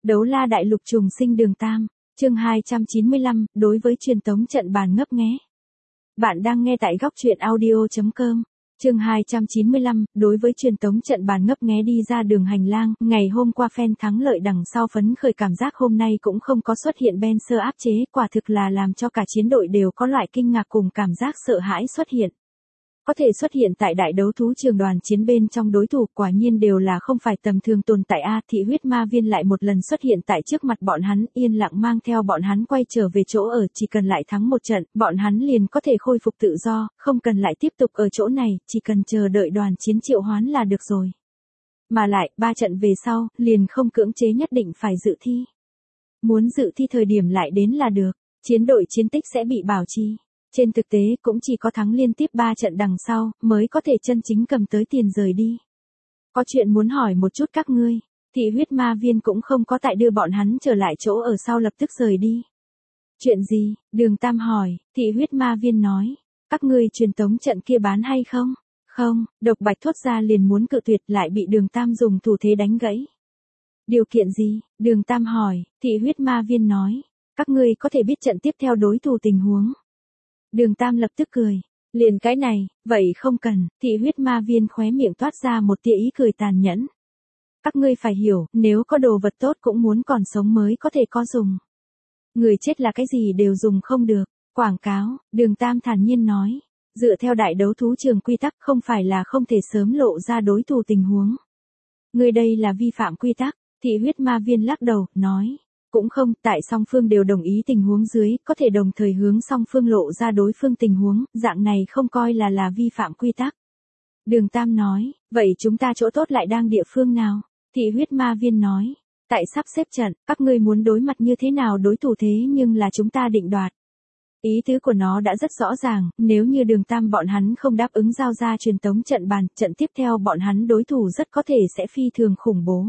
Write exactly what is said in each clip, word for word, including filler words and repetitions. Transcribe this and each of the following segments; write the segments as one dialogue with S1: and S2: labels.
S1: Đấu la đại lục trùng sinh đường tam, chương hai trăm chín mươi lăm, đối với truyền tống trận bàn ngấp nghé. Bạn đang nghe tại góc truyện audio chấm com. Chương hai trăm chín mươi lăm, đối với truyền tống trận bàn ngấp nghé đi ra đường hành lang, ngày hôm qua fan thắng lợi đằng sau phấn khởi cảm giác hôm nay cũng không có xuất hiện Benzer áp chế, quả thực là làm cho cả chiến đội đều có loại kinh ngạc cùng cảm giác sợ hãi xuất hiện. Có thể xuất hiện tại đại đấu thú trường đoàn chiến bên trong đối thủ quả nhiên đều là không phải tầm thường tồn tại a. Thị huyết ma viên lại một lần xuất hiện tại trước mặt bọn hắn, yên lặng mang theo bọn hắn quay trở về chỗ ở, chỉ cần lại thắng một trận, bọn hắn liền có thể khôi phục tự do, không cần lại tiếp tục ở chỗ này, chỉ cần chờ đợi đoàn chiến triệu hoán là được rồi. Mà lại, ba trận về sau, liền không cưỡng chế nhất định phải dự thi. Muốn dự thi thời điểm lại đến là được, chiến đội chiến tích sẽ bị bảo trì. Trên thực tế cũng chỉ có thắng liên tiếp ba trận đằng sau, mới có thể chân chính cầm tới tiền rời đi. Có chuyện muốn hỏi một chút các ngươi, thị huyết ma viên cũng không có tại đưa bọn hắn trở lại chỗ ở sau lập tức rời đi. Chuyện gì? Đường Tam hỏi, thị huyết ma viên nói, các ngươi truyền tống trận kia bán hay không? Không, Độc Bạch thốt ra liền muốn cự tuyệt lại bị đường Tam dùng thủ thế đánh gãy. Điều kiện gì? Đường Tam hỏi, thị huyết ma viên nói, các ngươi có thể biết trận tiếp theo đối thủ tình huống. Đường Tam lập tức cười, liền cái này, vậy không cần, thị huyết ma viên khóe miệng toát ra một tia ý cười tàn nhẫn. Các ngươi phải hiểu, nếu có đồ vật tốt cũng muốn còn sống mới có thể có dùng. Người chết là cái gì đều dùng không được, quảng cáo, đường Tam thản nhiên nói, dựa theo đại đấu thú trường quy tắc không phải là không thể sớm lộ ra đối thủ tình huống. Người đây là vi phạm quy tắc, thị huyết ma viên lắc đầu, nói. Cũng không, tại song phương đều đồng ý tình huống dưới, có thể đồng thời hướng song phương lộ ra đối phương tình huống, dạng này không coi là là vi phạm quy tắc. Đường Tam nói, vậy chúng ta chỗ tốt lại đang địa phương nào? Thị huyết ma viên nói, tại sắp xếp trận, các ngươi muốn đối mặt như thế nào đối thủ thế nhưng là chúng ta định đoạt. Ý tứ của nó đã rất rõ ràng, nếu như đường Tam bọn hắn không đáp ứng giao ra truyền tống trận bàn, trận tiếp theo bọn hắn đối thủ rất có thể sẽ phi thường khủng bố.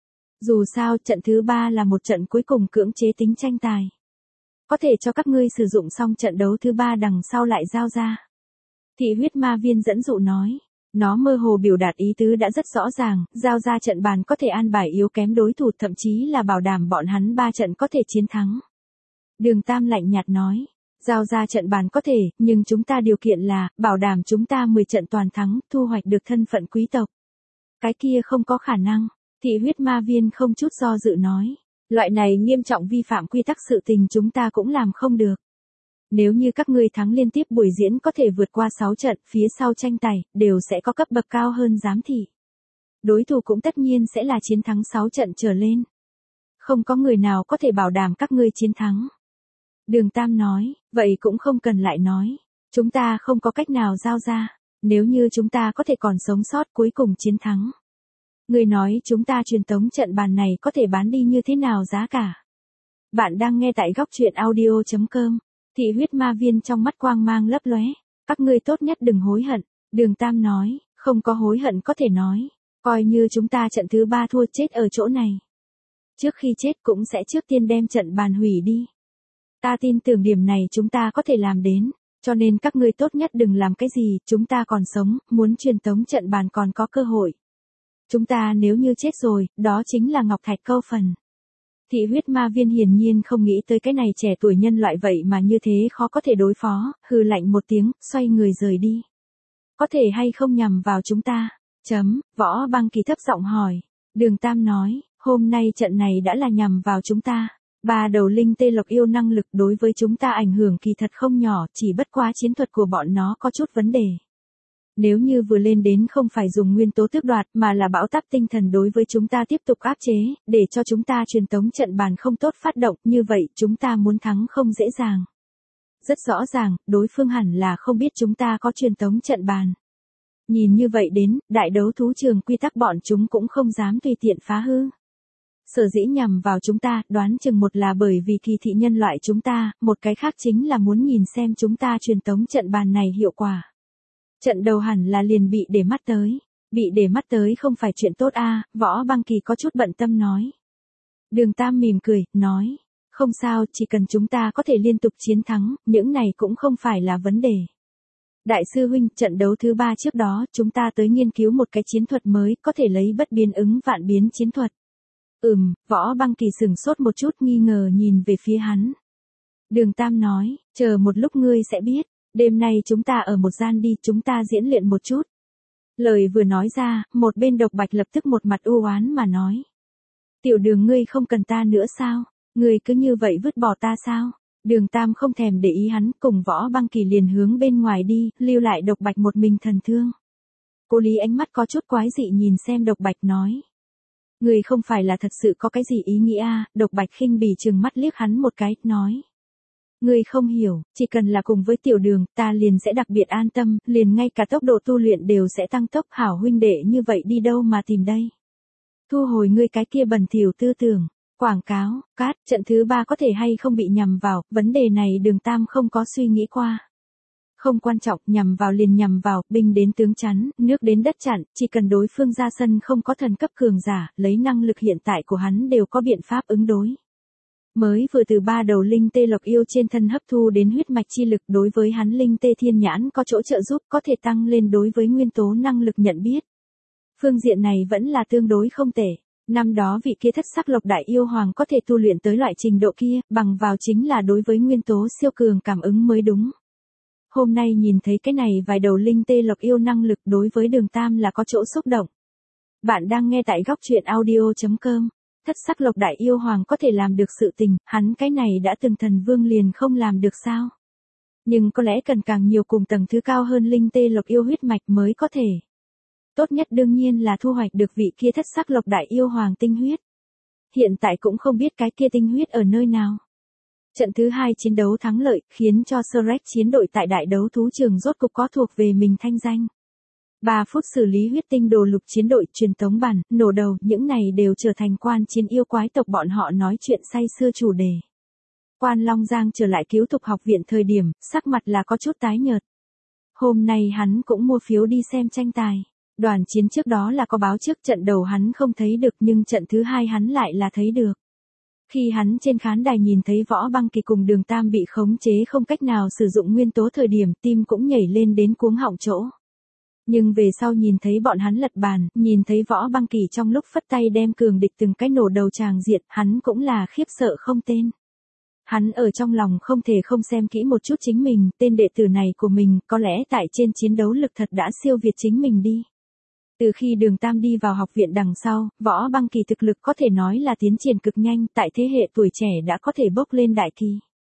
S1: Dù sao, trận thứ ba là một trận cuối cùng cưỡng chế tính tranh tài. Có thể cho các ngươi sử dụng xong trận đấu thứ ba đằng sau lại giao ra. Thị huyết ma viên dẫn dụ nói. Nó mơ hồ biểu đạt ý tứ đã rất rõ ràng, giao ra trận bàn có thể an bài yếu kém đối thủ thậm chí là bảo đảm bọn hắn ba trận có thể chiến thắng. Đường Tam lạnh nhạt nói. Giao ra trận bàn có thể, nhưng chúng ta điều kiện là, bảo đảm chúng ta mười trận toàn thắng, thu hoạch được thân phận quý tộc. Cái kia không có khả năng. Thị huyết ma viên không chút do dự nói, loại này nghiêm trọng vi phạm quy tắc sự tình chúng ta cũng làm không được. Nếu như các ngươi thắng liên tiếp buổi diễn có thể vượt qua sáu trận, phía sau tranh tài, đều sẽ có cấp bậc cao hơn giám thị. Đối thủ cũng tất nhiên sẽ là chiến thắng sáu trận trở lên. Không có người nào có thể bảo đảm các ngươi chiến thắng. Đường Tam nói, vậy cũng không cần lại nói. Chúng ta không có cách nào giao ra, nếu như chúng ta có thể còn sống sót cuối cùng chiến thắng. Người nói chúng ta truyền tống trận bàn này có thể bán đi như thế nào giá cả. Bạn đang nghe tại góc truyện audio chấm com. Thị huyết ma viên trong mắt quang mang lấp lóe. Các ngươi tốt nhất đừng hối hận. Đường Tam nói, không có hối hận có thể nói. Coi như chúng ta trận thứ ba thua chết ở chỗ này. Trước khi chết cũng sẽ trước tiên đem trận bàn hủy đi. Ta tin tưởng điểm này chúng ta có thể làm đến. Cho nên các ngươi tốt nhất đừng làm cái gì, chúng ta còn sống, muốn truyền tống trận bàn còn có cơ hội. Chúng ta nếu như chết rồi, đó chính là ngọc thạch câu phần. Thị huyết ma viên hiển nhiên không nghĩ tới cái này trẻ tuổi nhân loại vậy mà như thế khó có thể đối phó, hừ lạnh một tiếng, xoay người rời đi. Có thể hay không nhằm vào chúng ta? Chấm, Võ Băng Kỳ thấp giọng hỏi. Đường Tam nói, hôm nay trận này đã là nhằm vào chúng ta. Ba đầu linh tê lộc yêu năng lực đối với chúng ta ảnh hưởng kỳ thật không nhỏ, chỉ bất quá chiến thuật của bọn nó có chút vấn đề. Nếu như vừa lên đến không phải dùng nguyên tố tước đoạt mà là bão táp tinh thần đối với chúng ta tiếp tục áp chế, để cho chúng ta truyền tống trận bàn không tốt phát động, như vậy chúng ta muốn thắng không dễ dàng. Rất rõ ràng, đối phương hẳn là không biết chúng ta có truyền tống trận bàn. Nhìn như vậy đến, đại đấu thú trường quy tắc bọn chúng cũng không dám tùy tiện phá hư. Sở dĩ nhằm vào chúng ta, đoán chừng một là bởi vì kỳ thị nhân loại chúng ta, một cái khác chính là muốn nhìn xem chúng ta truyền tống trận bàn này hiệu quả. Trận đầu hẳn là liền bị để mắt tới. Bị để mắt tới không phải chuyện tốt a. À, Võ Băng Kỳ có chút bận tâm nói. Đường Tam mỉm cười, nói. Không sao, chỉ cần chúng ta có thể liên tục chiến thắng, những này cũng không phải là vấn đề. Đại sư huynh, trận đấu thứ ba trước đó, chúng ta tới nghiên cứu một cái chiến thuật mới, có thể lấy bất biến ứng vạn biến chiến thuật. Ừm, Võ Băng Kỳ sửng sốt một chút nghi ngờ nhìn về phía hắn. Đường Tam nói, chờ một lúc ngươi sẽ biết, đêm nay chúng ta ở một gian đi, chúng ta diễn luyện một chút. Lời vừa nói ra, một bên Độc Bạch lập tức một mặt u oán mà nói. Tiểu Đường ngươi không cần ta nữa sao? Ngươi cứ như vậy vứt bỏ ta sao? Đường Tam không thèm để ý hắn, cùng Võ Băng Kỳ liền hướng bên ngoài đi, lưu lại Độc Bạch một mình thần thương. Cô Lý ánh mắt có chút quái dị nhìn xem Độc Bạch nói. Ngươi không phải là thật sự có cái gì ý nghĩa à? Độc Bạch khinh bỉ trừng mắt liếc hắn một cái, nói. Ngươi không hiểu, chỉ cần là cùng với Tiểu Đường, ta liền sẽ đặc biệt an tâm, liền ngay cả tốc độ tu luyện đều sẽ tăng tốc, hảo huynh đệ như vậy đi đâu mà tìm đây. Thu hồi ngươi cái kia bẩn thỉu tư tưởng, quảng cáo, cát, trận thứ ba có thể hay không bị nhằm vào, vấn đề này Đường Tam không có suy nghĩ qua. Không quan trọng, nhằm vào liền nhằm vào, binh đến tướng chắn, nước đến đất chặn, chỉ cần đối phương ra sân không có thần cấp cường giả, lấy năng lực hiện tại của hắn đều có biện pháp ứng đối. Mới vừa từ ba đầu linh tê lộc yêu trên thân hấp thu đến huyết mạch chi lực, đối với hắn linh tê thiên nhãn có chỗ trợ giúp, có thể tăng lên đối với nguyên tố năng lực nhận biết. Phương diện này vẫn là tương đối không tệ. Năm đó vị kia thất sắc lộc đại yêu hoàng có thể tu luyện tới loại trình độ kia, bằng vào chính là đối với nguyên tố siêu cường cảm ứng mới đúng. Hôm nay nhìn thấy cái này vài đầu linh tê lộc yêu năng lực đối với Đường Tam là có chỗ xúc động. Bạn đang nghe tại góc truyện audio chấm com. Thất sắc lộc đại yêu hoàng có thể làm được sự tình, hắn cái này đã từng thần vương liền không làm được sao. Nhưng có lẽ cần càng nhiều cùng tầng thứ cao hơn linh tê lộc yêu huyết mạch mới có thể. Tốt nhất đương nhiên là thu hoạch được vị kia thất sắc lộc đại yêu hoàng tinh huyết. Hiện tại cũng không biết cái kia tinh huyết ở nơi nào. Trận thứ hai chiến đấu thắng lợi, khiến cho Shrek chiến đội tại đại đấu thú trường rốt cục có thuộc về mình thanh danh. ba phút xử lý huyết tinh đồ lục chiến đội, truyền tống bản, nổ đầu, những này đều trở thành quan chiến yêu quái tộc bọn họ nói chuyện say sưa chủ đề. Quan Long Giang trở lại cứu thục học viện thời điểm, sắc mặt là có chút tái nhợt. Hôm nay hắn cũng mua phiếu đi xem tranh tài. Đoàn chiến trước đó là có báo trước, trận đầu hắn không thấy được nhưng trận thứ hai hắn lại là thấy được. Khi hắn trên khán đài nhìn thấy Võ Băng Kỳ cùng Đường Tam bị khống chế không cách nào sử dụng nguyên tố thời điểm, tim cũng nhảy lên đến cuống họng chỗ. Nhưng về sau nhìn thấy bọn hắn lật bàn, nhìn thấy Võ Băng Kỳ trong lúc phất tay đem cường địch từng cái nổ đầu tràng diệt, hắn cũng là khiếp sợ không tên. Hắn ở trong lòng không thể không xem kỹ một chút chính mình, tên đệ tử này của mình, có lẽ tại trên chiến đấu lực thật đã siêu việt chính mình đi. Từ khi Đường Tam đi vào học viện đằng sau, Võ Băng Kỳ thực lực có thể nói là tiến triển cực nhanh, tại thế hệ tuổi trẻ đã có thể bốc lên đại kỳ.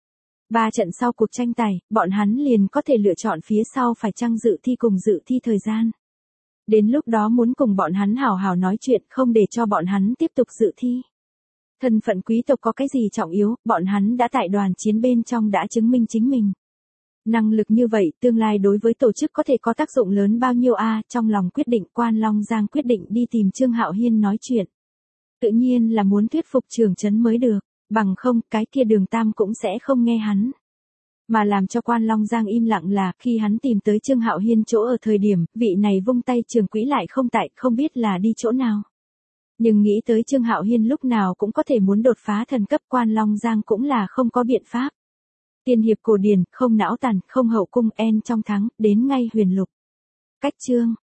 S1: Ba trận sau cuộc tranh tài, bọn hắn liền có thể lựa chọn phía sau phải chăng dự thi cùng dự thi thời gian. Đến lúc đó muốn cùng bọn hắn hào hào nói chuyện, không để cho bọn hắn tiếp tục dự thi. Thân phận quý tộc có cái gì trọng yếu, bọn hắn đã tại đoàn chiến bên trong đã chứng minh chính mình. Năng lực như vậy, tương lai đối với tổ chức có thể có tác dụng lớn bao nhiêu a? Trong lòng quyết định, Quan Long Giang quyết định đi tìm Trương Hạo Hiên nói chuyện. Tự nhiên là muốn thuyết phục trưởng trấn mới được, bằng không, cái kia Đường Tam cũng sẽ không nghe hắn. Mà làm cho Quan Long Giang im lặng là, khi hắn tìm tới Trương Hạo Hiên chỗ ở thời điểm, vị này vung tay trường quỹ lại không tại, không biết là đi chỗ nào. Nhưng nghĩ tới Trương Hạo Hiên lúc nào cũng có thể muốn đột phá thần cấp, Quan Long Giang cũng là không có biện pháp. Tiên hiệp cổ điển, không não tàn, không hậu cung, en trong thắng, đến ngay huyền lục. Cách chương.